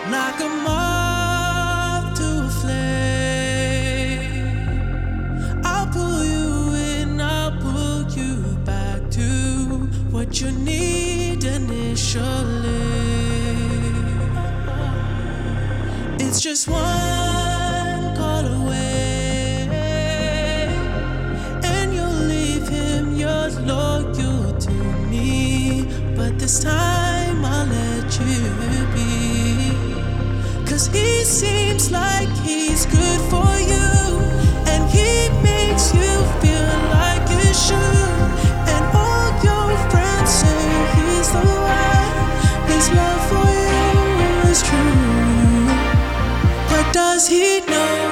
like a moth to a flame. I'll pull you in, I'll pull you back to what you need initially. It's just one call away, and you'll leave him, you're loyal to me. But this time I'll let you be, 'cause he seems like he's good for you, and he makes you feel like you should. And all your friends say he's the one, his love for you is true. But does he know